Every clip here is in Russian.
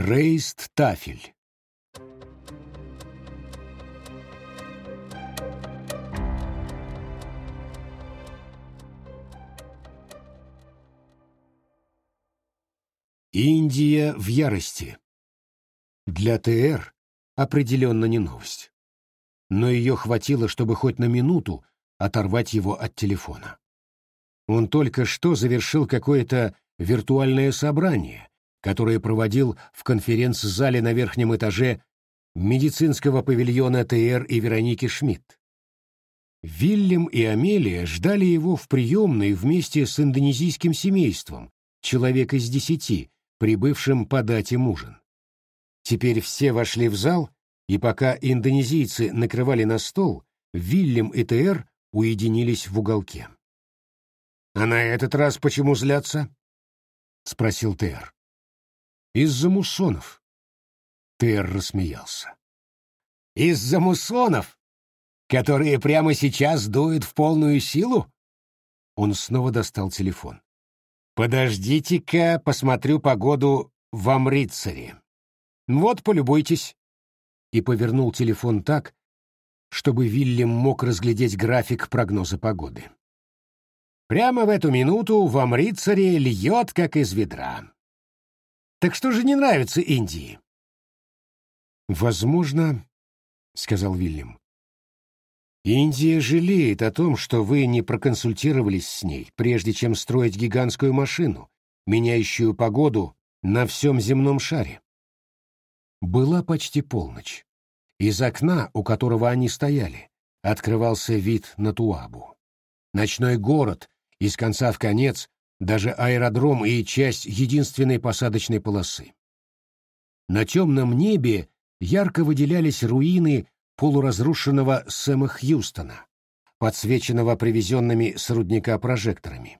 Рейст-тафель. Индия в ярости. Для ТР определенно не новость. Но ее хватило, чтобы хоть на минуту оторвать его от телефона. Он только что завершил какое-то виртуальное собрание, которое проводил в конференц-зале на верхнем этаже медицинского павильона ТР и Вероники Шмидт. Вильям и Амелия ждали его в приемной вместе с индонезийским семейством, человек из 10, прибывшим подать им ужин. Теперь все вошли в зал, и пока индонезийцы накрывали на стол, Вильям и ТР уединились в уголке. «А на этот раз почему злятся?» — спросил ТР. «Из-за муссонов». ТР рассмеялся. «Из-за муссонов, которые прямо сейчас дуют в полную силу?» Он снова достал телефон. «Подождите-ка, посмотрю погоду в Амритсаре. Вот, полюбуйтесь». И повернул телефон так, чтобы Вильям мог разглядеть график прогноза погоды. Прямо в эту минуту в Амритсаре льет, как из ведра. Так что же не нравится Индии? «Возможно, — сказал Вильям, — Индия жалеет о том, что вы не проконсультировались с ней, прежде чем строить гигантскую машину, меняющую погоду на всем земном шаре». Была почти полночь. Из окна, у которого они стояли, открывался вид на Туабу. Ночной город, из конца в конец, даже аэродром и часть единственной посадочной полосы. На темном небе ярко выделялись руины полуразрушенного Сэма Хьюстона, подсвеченного привезенными с рудника прожекторами.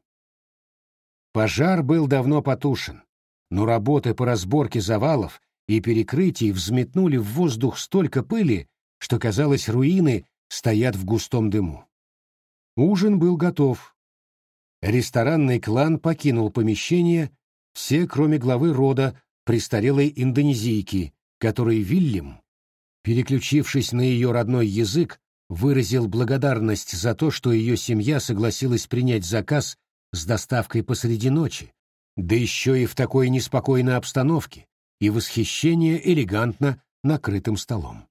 Пожар был давно потушен, но работы по разборке завалов и перекрытий взметнули в воздух столько пыли, что, казалось, руины стоят в густом дыму. Ужин был готов. Ресторанный клан покинул помещение, все, кроме главы рода, престарелой индонезийки, которой Вильям, переключившись на ее родной язык, выразил благодарность за то, что ее семья согласилась принять заказ с доставкой посреди ночи, да еще и в такой неспокойной обстановке, и восхищение элегантно накрытым столом.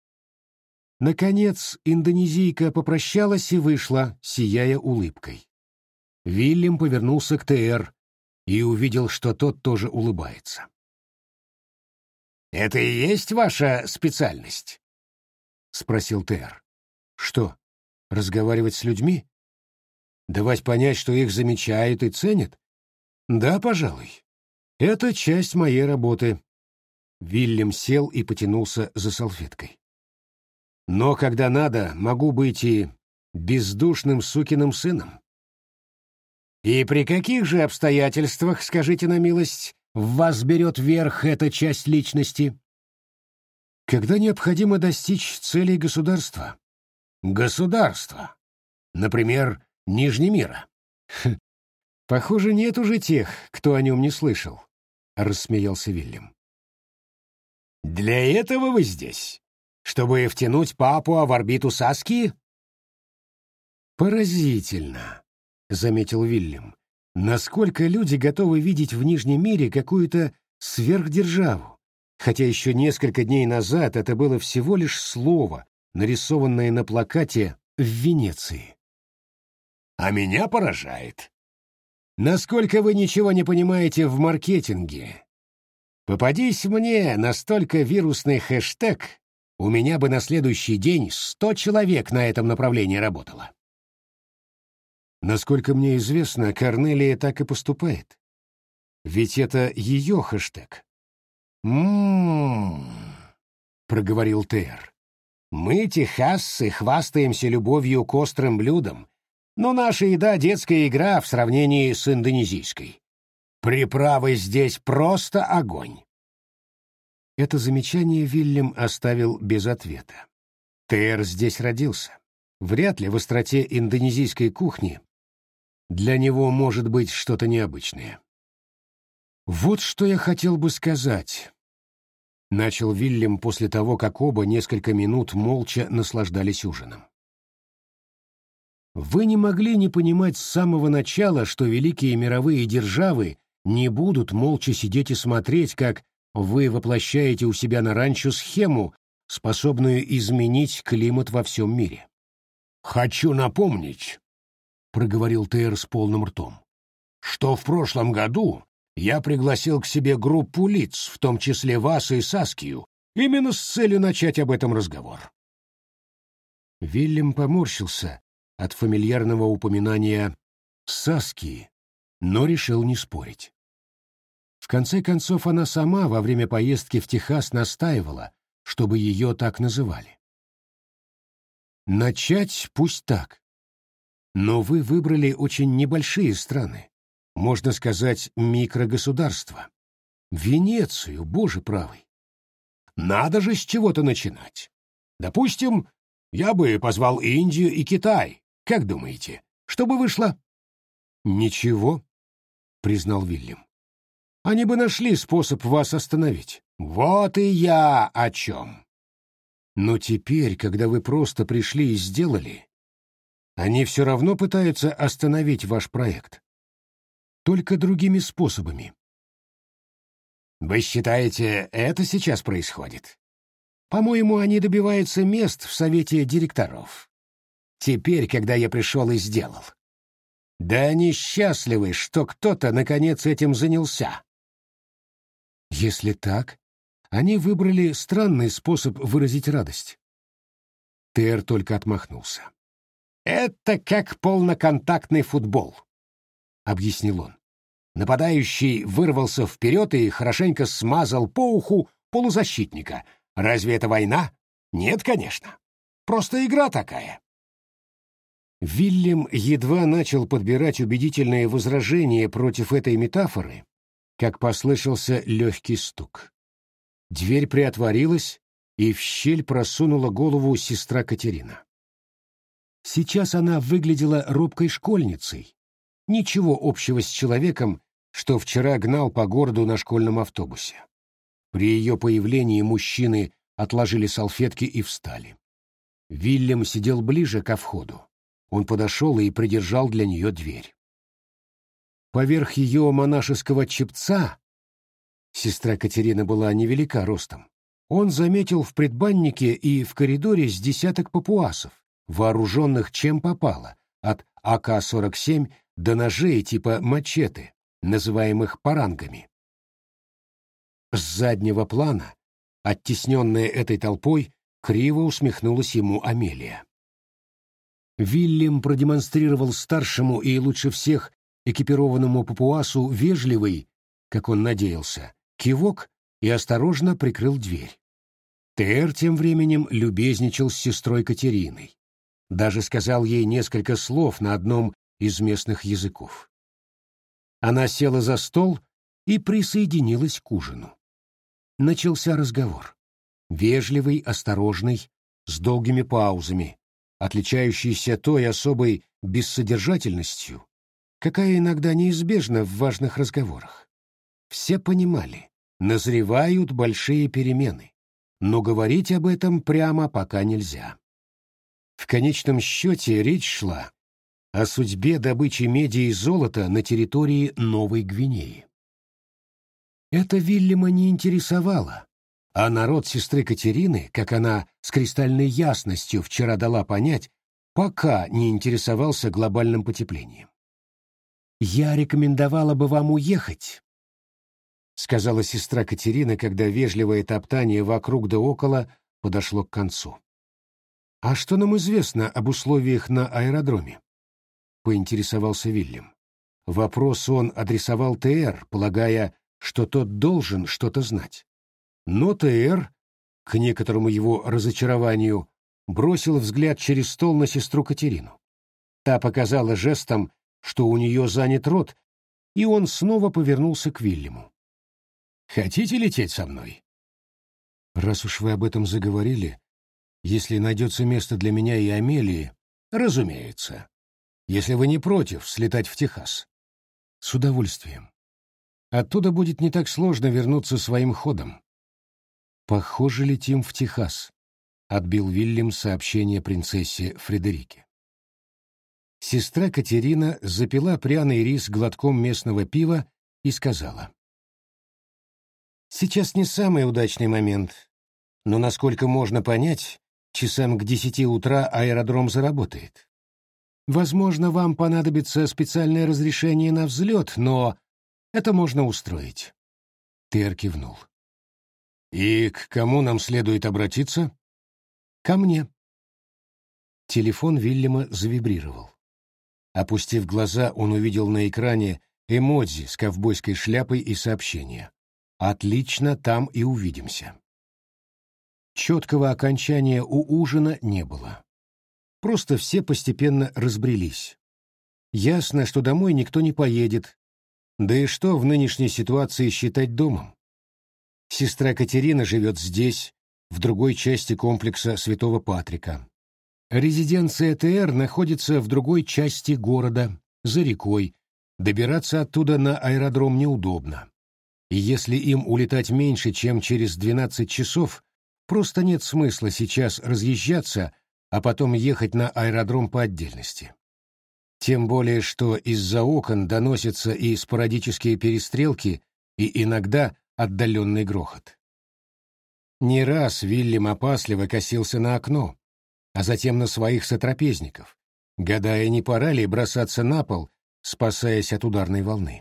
Наконец, индонезийка попрощалась и вышла, сияя улыбкой. Вильям повернулся к ТР и увидел, что тот тоже улыбается. «Это и есть ваша специальность?» — спросил ТР. «Что, разговаривать с людьми? Давать понять, что их замечают и ценят? Да, пожалуй. Это часть моей работы». Вильям сел и потянулся за салфеткой. «Но когда надо, могу быть и бездушным сукиным сыном». «И при каких же обстоятельствах, скажите на милость, в вас берет верх эта часть личности?» «Когда необходимо достичь целей государства». «Государства? Например, Нижнемира?» «Похоже, нет уже тех, кто о нем не слышал», — рассмеялся Вильям. «Для этого вы здесь? Чтобы втянуть Папуа в орбиту Саски?» «Поразительно», — заметил Вильям, «насколько люди готовы видеть в Нижнем мире какую-то сверхдержаву, хотя еще несколько дней назад это было всего лишь слово, нарисованное на плакате в Венеции». «А меня поражает. Насколько вы ничего не понимаете в маркетинге. Попадись мне настолько вирусный хэштег, у меня бы на следующий день 100 человек на этом направлении работало». Насколько мне известно, Корнелия так и поступает. Ведь это ее хэштег. Проговорил ТР. «Мы, техасцы, хвастаемся любовью к острым блюдам, но наша еда — детская игра в сравнении с индонезийской. Приправы здесь просто огонь». Это замечание Вильям оставил без ответа. ТР здесь родился. Вряд ли в остроте индонезийской кухни для него может быть что-то необычное. «Вот что я хотел бы сказать», Начал Вильям после того, как оба несколько минут молча наслаждались ужином. Вы не могли не понимать с самого начала, что великие мировые державы не будут молча сидеть и смотреть, как вы воплощаете у себя на ранчо схему, способную изменить климат во всем мире. «Хочу напомнить», — проговорил Тейр с полным ртом, «что в прошлом году я пригласил к себе группу лиц, в том числе вас и Саскию, именно с целью начать об этом разговор». Вильям поморщился от фамильярного упоминания Саскии, но решил не спорить. В конце концов, она сама во время поездки в Техас настаивала, чтобы ее так называли. Начать пусть так. Но вы выбрали очень небольшие страны, можно сказать, микрогосударства. Венецию, боже правый. Надо же с чего-то начинать. Допустим, я бы позвал Индию и Китай. Как думаете, что бы вышло? Ничего, признал Вильям. Они бы нашли способ вас остановить. Вот и я о чем. Но теперь, когда вы просто пришли и сделали, они все равно пытаются остановить ваш проект. Только другими способами. Вы считаете, это сейчас происходит? По-моему, они добиваются мест в совете директоров. Теперь, когда я пришел и сделал. Да они счастливы, что кто-то, наконец, этим занялся. Если так, они выбрали странный способ выразить радость. Тейр только отмахнулся. «Это как полноконтактный футбол», — объяснил он. Нападающий вырвался вперед и хорошенько смазал по уху полузащитника. Разве это война? Нет, конечно. Просто игра такая. Вильям едва начал подбирать убедительные возражения против этой метафоры, как послышался легкий стук. Дверь приотворилась, и в щель просунула голову сестра Катерина. Сейчас она выглядела робкой школьницей, ничего общего с человеком, что вчера гнал по городу на школьном автобусе. При ее появлении мужчины отложили салфетки и встали. Вильям сидел ближе ко входу. Он подошел и придержал для нее дверь. Поверх ее монашеского чепца, сестра Катерина была невелика ростом, он заметил в предбаннике и в коридоре с десяток папуасов, вооруженных чем попало, от АК-47 до ножей типа мачете, называемых парангами. С заднего плана, оттесненная этой толпой, криво усмехнулась ему Амелия. Вильям продемонстрировал старшему и лучше всех экипированному папуасу вежливый, как он надеялся, кивок и осторожно прикрыл дверь. Тейр тем временем любезничал с сестрой Катериной. Даже сказал ей несколько слов на одном из местных языков. Она села за стол и присоединилась к ужину. Начался разговор. Вежливый, осторожный, с долгими паузами, отличающийся той особой бессодержательностью, какая иногда неизбежна в важных разговорах. Все понимали, назревают большие перемены, но говорить об этом прямо пока нельзя. В конечном счете речь шла о судьбе добычи меди и золота на территории Новой Гвинеи. Это Вильяма не интересовало, а народ сестры Катерины, как она с кристальной ясностью вчера дала понять, пока не интересовался глобальным потеплением. «Я рекомендовала бы вам уехать», — сказала сестра Катерина, когда вежливое топтание вокруг да около подошло к концу. «А что нам известно об условиях на аэродроме?» — поинтересовался Вильям. Вопрос он адресовал ТР, полагая, что тот должен что-то знать. Но ТР, к некоторому его разочарованию, бросил взгляд через стол на сестру Катерину. Та показала жестом, что у нее занят рот, и он снова повернулся к Вильяму. «Хотите лететь со мной?» «Раз уж вы об этом заговорили, если найдется место для меня и Амелии, разумеется. Если вы не против слетать в Техас». «С удовольствием. Оттуда будет не так сложно вернуться своим ходом». «Похоже, летим в Техас», — отбил Вильям сообщение принцессе Фредерике. Сестра Катерина запила пряный рис глотком местного пива и сказала: «Сейчас не самый удачный момент, но, насколько можно понять, часам к 10 утра аэродром заработает. Возможно, вам понадобится специальное разрешение на взлет, но это можно устроить». Тер кивнул. «И к кому нам следует обратиться?» «Ко мне». Телефон Вильяма завибрировал. Опустив глаза, он увидел на экране эмодзи с ковбойской шляпой и сообщение: «Отлично, там и увидимся». Четкого окончания у ужина не было. Просто все постепенно разбрелись. Ясно, что домой никто не поедет. Да и что в нынешней ситуации считать домом? Сестра Катерина живет здесь, в другой части комплекса Святого Патрика. Резиденция ТР находится в другой части города, за рекой. Добираться оттуда на аэродром неудобно. И если им улетать меньше, чем через 12 часов, просто нет смысла сейчас разъезжаться, а потом ехать на аэродром по отдельности. Тем более, что из-за окон доносятся и спорадические перестрелки, и иногда отдаленный грохот. Не раз Вильям опасливо косился на окно, а затем на своих сотрапезников, гадая, не пора ли бросаться на пол, спасаясь от ударной волны.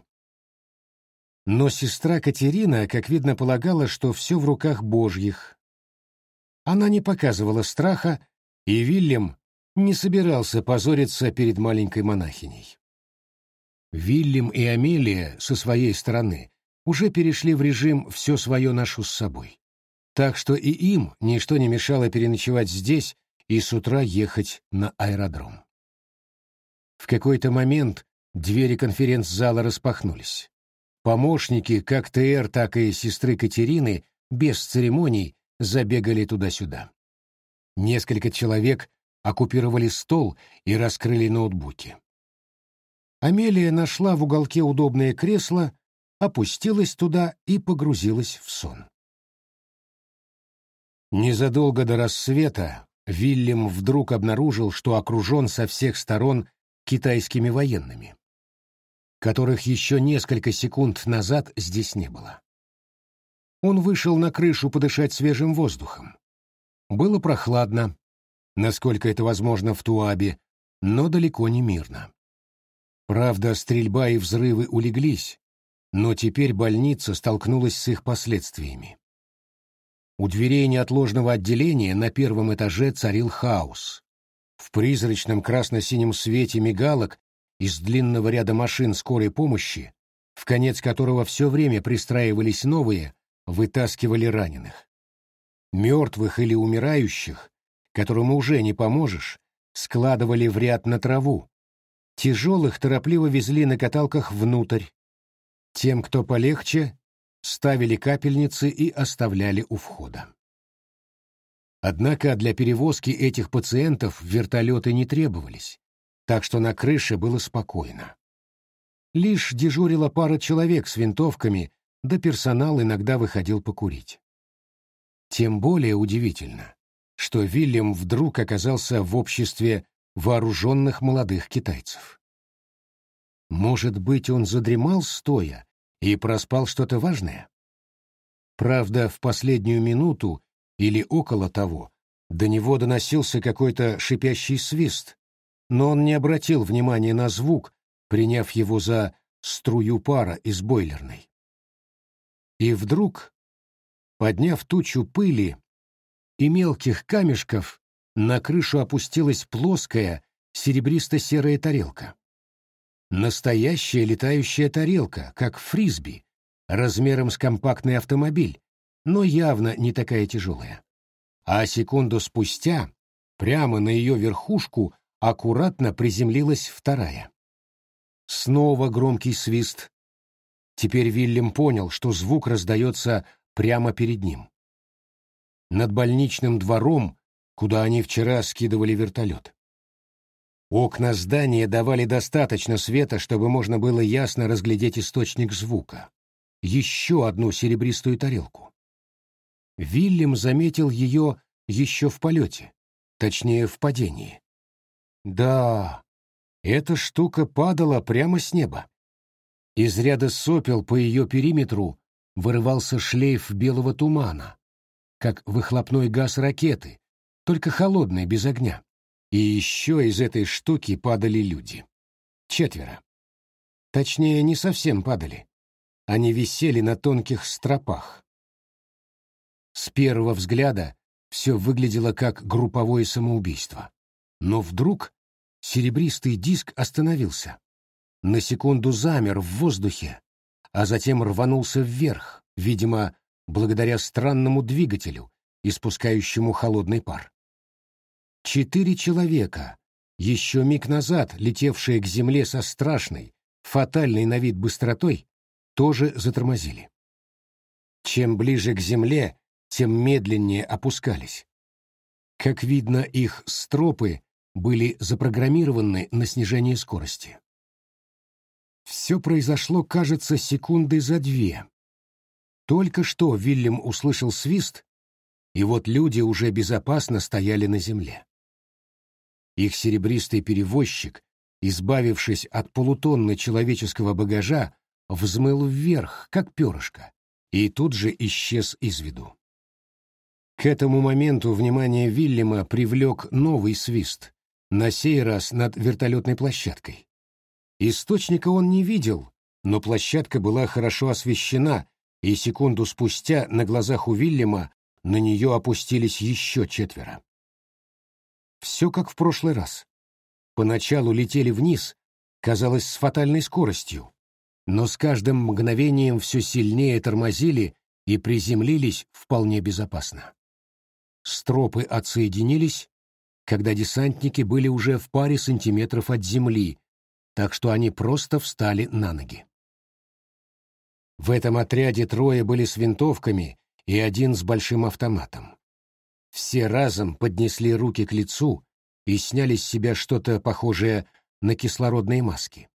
Но сестра Катерина, как видно, полагала, что все в руках Божьих. Она не показывала страха, и Вильям не собирался позориться перед маленькой монахиней. Вильям и Амелия со своей стороны уже перешли в режим «все свое ношу с собой», так что и им ничто не мешало переночевать здесь и с утра ехать на аэродром. В какой-то момент двери конференц-зала распахнулись. Помощники как ТР, так и сестры Катерины без церемоний забегали туда-сюда. Несколько человек оккупировали стол и раскрыли ноутбуки. Амелия нашла в уголке удобное кресло, опустилась туда и погрузилась в сон. Незадолго до рассвета Вильям вдруг обнаружил, что окружен со всех сторон китайскими военными, которых еще несколько секунд назад здесь не было. Он вышел на крышу подышать свежим воздухом. Было прохладно, насколько это возможно в Туабе, но далеко не мирно. Правда, стрельба и взрывы улеглись, но теперь больница столкнулась с их последствиями. У дверей неотложного отделения на первом этаже царил хаос. В призрачном красно-синем свете мигалок из длинного ряда машин скорой помощи, в конец которого все время пристраивались новые, вытаскивали раненых. Мертвых или умирающих, которым уже не поможешь, складывали в ряд на траву. Тяжелых торопливо везли на каталках внутрь. Тем, кто полегче, ставили капельницы и оставляли у входа. Однако для перевозки этих пациентов вертолеты не требовались, так что на крыше было спокойно. Лишь дежурила пара человек с винтовками, да персонал иногда выходил покурить. Тем более удивительно, что Вильям вдруг оказался в обществе вооруженных молодых китайцев. Может быть, он задремал стоя и проспал что-то важное? Правда, в последнюю минуту или около того до него доносился какой-то шипящий свист, но он не обратил внимания на звук, приняв его за струю пара из бойлерной. И вдруг, подняв тучу пыли и мелких камешков, на крышу опустилась плоская серебристо-серая тарелка. Настоящая летающая тарелка, как фрисби, размером с компактный автомобиль, но явно не такая тяжелая. А секунду спустя прямо на ее верхушку аккуратно приземлилась вторая. Снова громкий свист. Теперь Вильям понял, что звук раздается прямо перед ним. Над больничным двором, куда они вчера скидывали вертолет. Окна здания давали достаточно света, чтобы можно было ясно разглядеть источник звука. Еще одну серебристую тарелку. Вильям заметил ее еще в полете, точнее, в падении. Да, эта штука падала прямо с неба. Из ряда сопел по ее периметру вырывался шлейф белого тумана, как выхлопной газ ракеты, только холодный, без огня. И еще из этой штуки падали люди. 4. Точнее, не совсем падали. Они висели на тонких стропах. С первого взгляда все выглядело как групповое самоубийство. Но вдруг серебристый диск остановился. На секунду замер в воздухе, а затем рванулся вверх, видимо, благодаря странному двигателю, испускающему холодный пар. 4 человека, еще миг назад летевшие к земле со страшной, фатальной на вид быстротой, тоже затормозили. Чем ближе к земле, тем медленнее опускались. Как видно, их стропы были запрограммированы на снижение скорости. Все произошло, кажется, секунды за 2. Только что Вильям услышал свист, и вот люди уже безопасно стояли на земле. Их серебристый перевозчик, избавившись от полутонны человеческого багажа, взмыл вверх, как перышко, и тут же исчез из виду. К этому моменту внимание Вильяма привлек новый свист, на сей раз над вертолетной площадкой. Источника он не видел, но площадка была хорошо освещена, и секунду спустя на глазах у Вильяма на нее опустились еще 4. Все как в прошлый раз. Поначалу летели вниз, казалось, с фатальной скоростью, но с каждым мгновением все сильнее тормозили и приземлились вполне безопасно. Стропы отсоединились, когда десантники были уже в паре сантиметров от земли, так что они просто встали на ноги. В этом отряде 3 были с винтовками и 1 с большим автоматом. Все разом поднесли руки к лицу и сняли с себя что-то похожее на кислородные маски.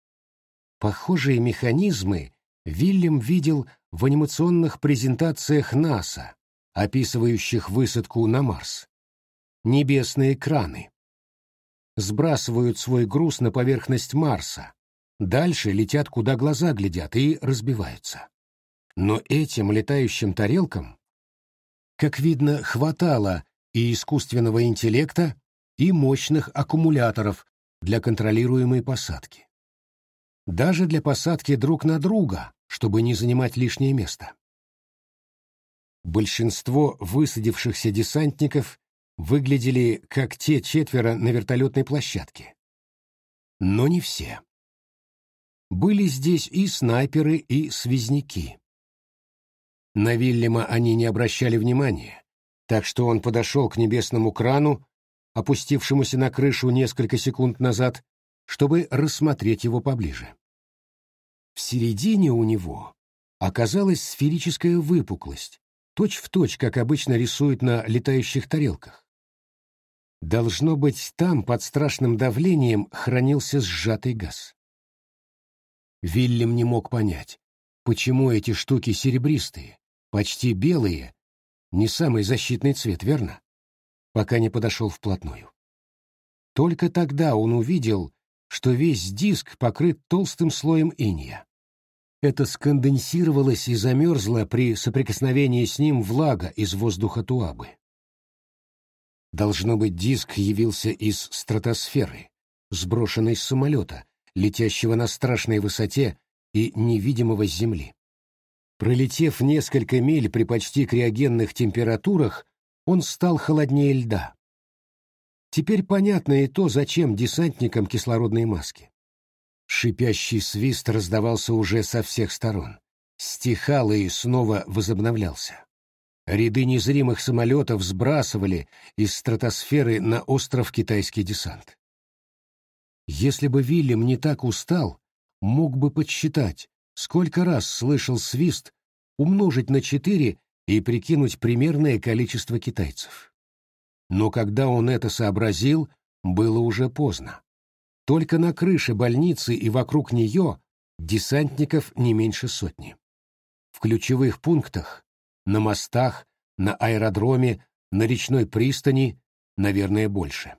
Похожие механизмы Вильям видел в анимационных презентациях НАСА, описывающих высадку на Марс. Небесные краны. Сбрасывают свой груз на поверхность Марса, дальше летят, куда глаза глядят, и разбиваются. Но этим летающим тарелкам, как видно, хватало и искусственного интеллекта, и мощных аккумуляторов для контролируемой посадки. Даже для посадки друг на друга, чтобы не занимать лишнее место. Большинство высадившихся десантников выглядели как те 4 на вертолетной площадке. Но не все. Были здесь и снайперы, и связняки. На Вильяма они не обращали внимания, так что он подошел к небесному крану, опустившемуся на крышу несколько секунд назад, чтобы рассмотреть его поближе. В середине у него оказалась сферическая выпуклость, точь-в-точь, как обычно рисуют на летающих тарелках. Должно быть, там под страшным давлением хранился сжатый газ. Вильям не мог понять, почему эти штуки серебристые, почти белые, не самый защитный цвет, верно? Пока не подошел вплотную. Только тогда он увидел, что весь диск покрыт толстым слоем инея. Это сконденсировалось и замерзло при соприкосновении с ним влага из воздуха Туабы. Должно быть, диск явился из стратосферы, сброшенной с самолета, летящего на страшной высоте и невидимого с Земли. Пролетев несколько миль при почти криогенных температурах, он стал холоднее льда. Теперь понятно и то, зачем десантникам кислородные маски. Шипящий свист раздавался уже со всех сторон, стихал и снова возобновлялся. Ряды незримых самолетов сбрасывали из стратосферы на остров китайский десант. Если бы Вильям не так устал, мог бы подсчитать, сколько раз слышал свист, умножить на 4 и прикинуть примерное количество китайцев. Но когда он это сообразил, было уже поздно. Только на крыше больницы и вокруг нее десантников не меньше 100. В ключевых пунктах, на мостах, на аэродроме, на речной пристани, наверное, больше.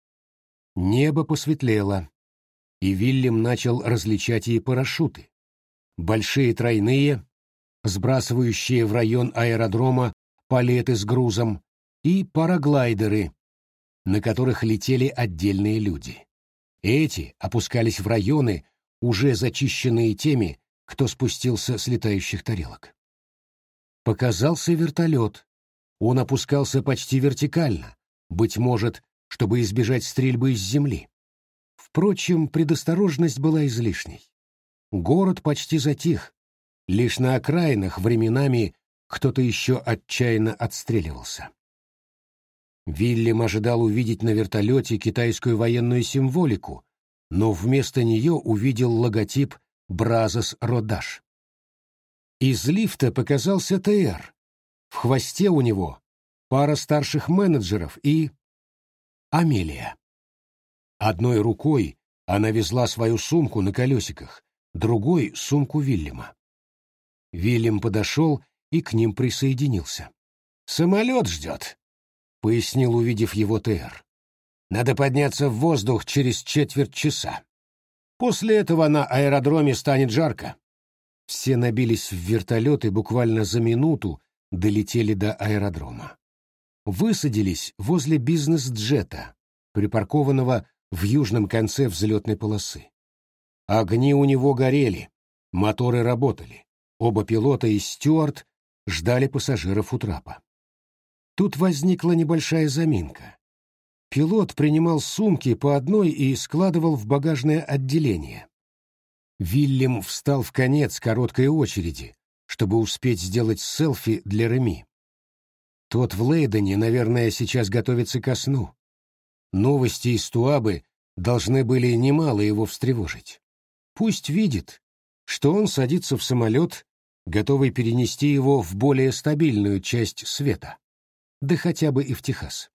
Небо посветлело, и Вильям начал различать и парашюты. Большие тройные, сбрасывающие в район аэродрома палеты с грузом, и параглайдеры, на которых летели отдельные люди. Эти опускались в районы, уже зачищенные теми, кто спустился с летающих тарелок. Показался вертолет. Он опускался почти вертикально, быть может, чтобы избежать стрельбы из земли. Впрочем, предосторожность была излишней. Город почти затих. Лишь на окраинах временами кто-то еще отчаянно отстреливался. Вильям ожидал увидеть на вертолете китайскую военную символику, но вместо нее увидел логотип «Бразос Родаш». Из лифта показался ТР. В хвосте у него пара старших менеджеров и Амелия. Одной рукой она везла свою сумку на колесиках, другой — сумку Вильяма. Вильям подошел и к ним присоединился. «Самолет ждет», — пояснил, увидев его ТР. «Надо подняться в воздух через четверть часа. После этого на аэродроме станет жарко». Все набились в вертолет и буквально за минуту долетели до аэродрома. Высадились возле бизнес-джета, припаркованного в южном конце взлетной полосы. Огни у него горели, моторы работали. Оба пилота и стюард ждали пассажиров у трапа. Тут возникла небольшая заминка. Пилот принимал сумки по одной и складывал в багажное отделение. Вильям встал в конец короткой очереди, чтобы успеть сделать селфи для Реми. Тот в Лейдене, наверное, сейчас готовится ко сну. Новости из Туабы должны были немало его встревожить. Пусть видит, что он садится в самолет, готовый перенести его в более стабильную часть света, да хотя бы и в Техас.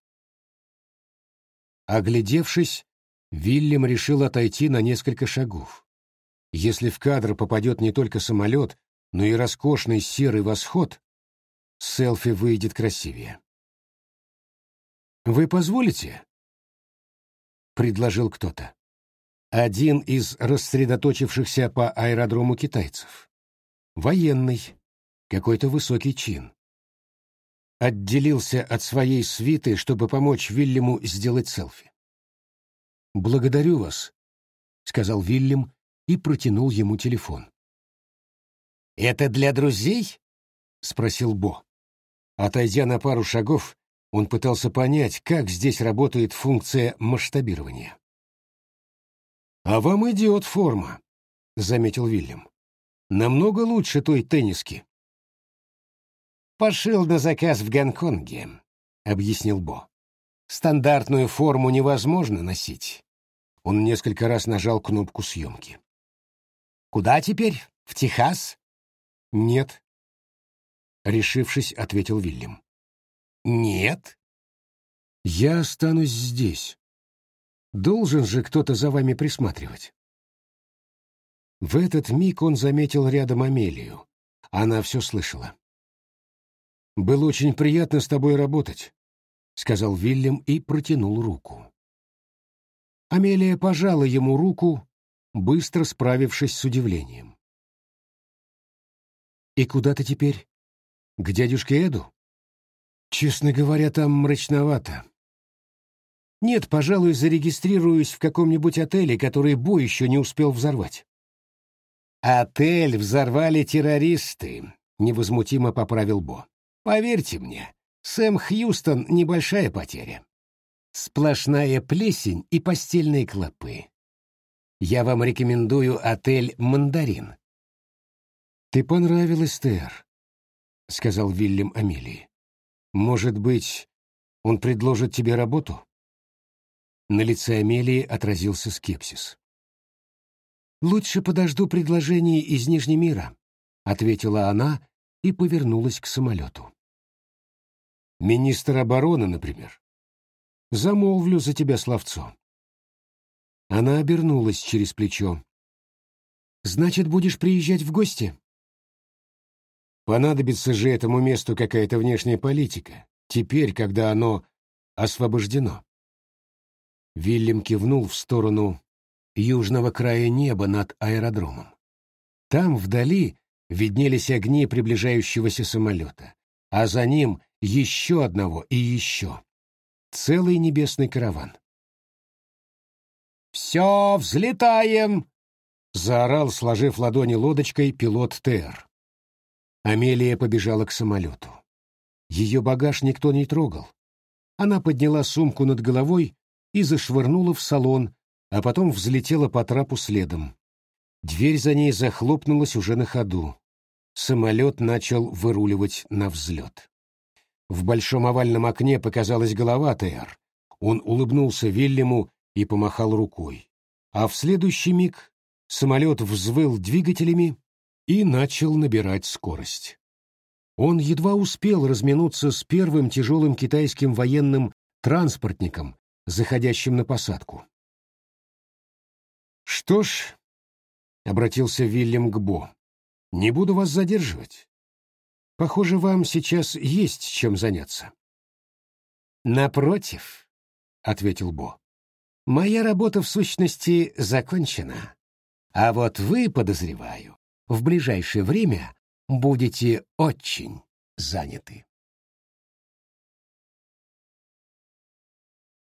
Оглядевшись, Вильям решил отойти на несколько шагов. Если в кадр попадет не только самолет, но и роскошный серый восход, селфи выйдет красивее. «Вы позволите?» — предложил кто-то. Один из рассредоточившихся по аэродрому китайцев. Военный, какой-то высокий чин. Отделился от своей свиты, чтобы помочь Вильяму сделать селфи. «Благодарю вас», — сказал Вильям и протянул ему телефон. «Это для друзей?» — спросил Бо. Отойдя на пару шагов, он пытался понять, как здесь работает функция масштабирования. «А вам идет форма», — заметил Вильям. «Намного лучше той тенниски». «Пошил на заказ в Гонконге», — объяснил Бо. «Стандартную форму невозможно носить». Он несколько раз нажал кнопку съемки. «Куда теперь? В Техас?» «Нет», — решившись, ответил Вильям. «Нет?» «Я останусь здесь. Должен же кто-то за вами присматривать». В этот миг он заметил рядом Амелию. Она все слышала. «Было очень приятно с тобой работать», — сказал Вильям и протянул руку. Амелия пожала ему руку, быстро справившись с удивлением. «И куда ты теперь? К дядюшке Эду?» «Честно говоря, там мрачновато. Нет, пожалуй, зарегистрируюсь в каком-нибудь отеле, который Бо еще не успел взорвать». «Отель взорвали террористы», — невозмутимо поправил Бо. «Поверьте мне, Сэм Хьюстон — небольшая потеря. Сплошная плесень и постельные клопы. Я вам рекомендую отель «Мандарин». «Ты понравилась, Тер», — сказал Вильям Амелии. «Может быть, он предложит тебе работу?» На лице Амелии отразился скепсис. «Лучше подожду предложений из Нижнего мира», — ответила она и повернулась к самолету. «Министр обороны, например. Замолвлю за тебя словцо». Она обернулась через плечо. «Значит, будешь приезжать в гости?» Понадобится же этому месту какая-то внешняя политика, теперь, когда оно освобождено. Вильям кивнул в сторону южного края неба над аэродромом. Там вдали виднелись огни приближающегося самолета, а за ним еще одного и еще. Целый небесный караван. «Все, взлетаем!» — заорал, сложив ладони лодочкой, пилот ТР. Амелия побежала к самолету. Ее багаж никто не трогал. Она подняла сумку над головой и зашвырнула в салон, а потом взлетела по трапу следом. Дверь за ней захлопнулась уже на ходу. Самолет начал выруливать на взлет. В большом овальном окне показалась голова ТР. Он улыбнулся Вильяму и помахал рукой. А в следующий миг самолет взвыл двигателями и начал набирать скорость. Он едва успел разминуться с первым тяжелым китайским военным транспортником, заходящим на посадку. «Что ж», — обратился Вильям к Бо, — «не буду вас задерживать. Похоже, вам сейчас есть чем заняться». «Напротив», — ответил Бо, — «моя работа в сущности закончена. А вот вы, подозреваю, в ближайшее время будете очень заняты».